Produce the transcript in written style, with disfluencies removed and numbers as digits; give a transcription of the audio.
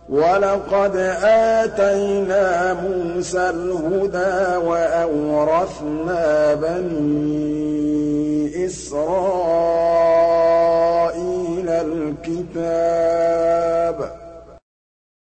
وَلَقَدْ آتَيْنَا مُوسَى الْهُدَىٰ وَأَوْرَثْنَا بَنِي إِسْرَائِيلَ الْكِتَابَ